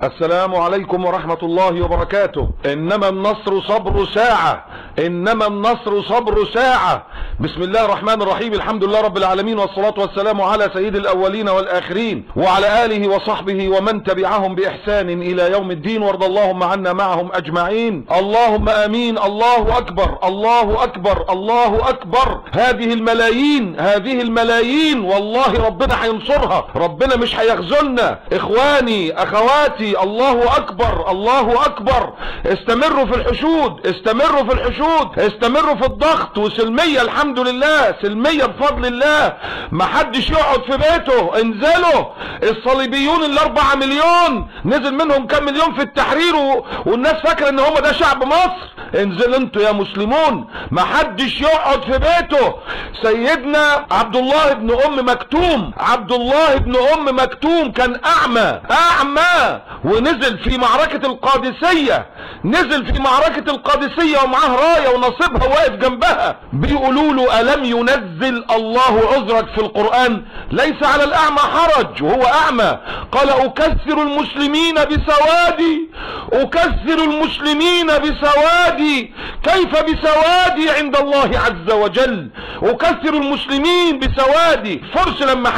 السلام عليكم ورحمة الله وبركاته. إنما النصر صبر ساعة، إنما النصر صبر ساعة. بسم الله الرحمن الرحيم، الحمد لله رب العالمين، والصلاة والسلام على سيد الأولين والآخرين وعلى آله وصحبه ومن تبعهم بإحسان إلى يوم الدين، وارض اللهم عنا معهم أجمعين. اللهم آمين. الله أكبر، الله أكبر، الله أكبر. هذه الملايين والله ربنا هينصرها، ربنا مش هيخذلنا. إخواني أخواتي، الله أكبر، الله أكبر. استمروا في الحشود، استمروا في الحشود، استمروا في الضغط، وسلمية الحمد لله، سلمية بفضل الله. ما حدش يقعد في بيته، انزلوا. الصليبيون ال4 مليون نزل منهم كم مليون في التحرير والناس فاكرة ان هم ده شعب مصر. انزلوا انتوا يا مسلمون، ما حدش يقعد في بيته. سيدنا عبد الله بن ام مكتوم، عبد الله بن ام مكتوم كان اعمى ونزل في معركة القادسية، نزل في معركة القادسية ومعاه راية ونصيبها واقف جنبها. بيقولوا له ألم ينزل الله عذرك في القرآن؟ ليس على الأعمى حرج وهو أعمى. قال أكثر المسلمين بسوادي، أكثر المسلمين بسوادي. كيف بسوادي عند الله عز وجل؟ أكثر المسلمين بسوادي. الفرس لما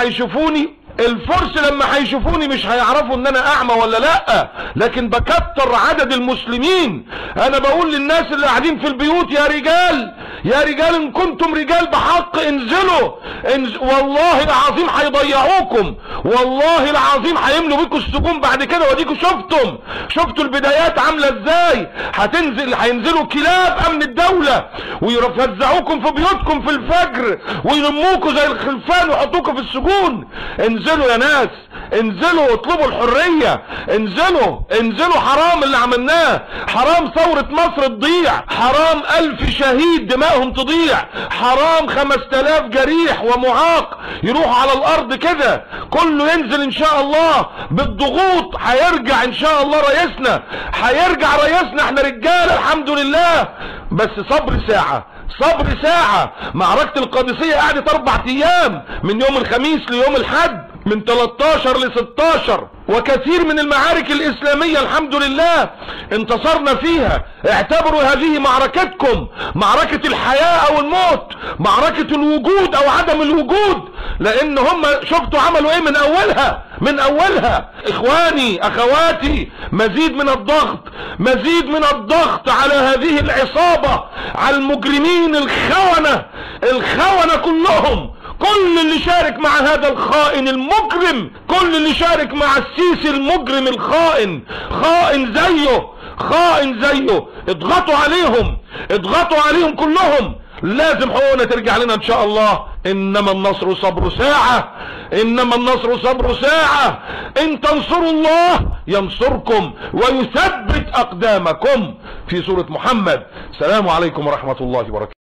هيشوفوني مش هيعرفوا ان انا اعمى ولا لا، لكن بكتر عدد المسلمين. انا بقول للناس اللي قاعدين في البيوت، يا رجال، يا رجال، ان كنتم رجال بحق انزلوا. والله العظيم هيضيعوكم، والله العظيم هيملوا بيكم السجون بعد كده. وديكوا شفتوا البدايات عامله ازاي. هينزلوا كلاب امن الدوله ويفزعوكم في بيوتكم في الفجر ويلموكوا زي الخلفان ويحطوكوا في السجون. انزلوا يا ناس، انزلوا اطلبوا الحرية، انزلوا. حرام اللي عملناه، حرام ثورة مصر تضيع، حرام 1000 شهيد دمائهم تضيع، حرام 5000 جريح ومعاق يروحوا على الارض كده. كله ينزل ان شاء الله بالضغوط. هيرجع ان شاء الله رئيسنا، هيرجع رئيسنا. احنا رجال الحمد لله، بس صبر ساعة، صبر ساعة. معركة القادسية قعدت 4 ايام، من يوم الخميس ليوم الحد، من 13 ل 16. وكثير من المعارك الإسلامية الحمد لله انتصرنا فيها. اعتبروا هذه معركتكم، معركة الحياة أو الموت، معركة الوجود أو عدم الوجود، لأن هم شفتوا عملوا ايه من أولها. إخواني أخواتي، مزيد من الضغط، مزيد من الضغط على هذه العصابة، على المجرمين الخونة كلهم. كل اللي شارك مع هذا الخائن المجرم، كل اللي شارك مع السيسي المجرم الخائن، خائن زيه، اضغطوا عليهم كلهم. لازم حقوقنا ترجع لنا ان شاء الله. انما النصر صبر ساعة، انما النصر صبر ساعة. ان تنصروا الله ينصركم ويثبت اقدامكم، في سورة محمد. السلام عليكم ورحمة الله وبركاته.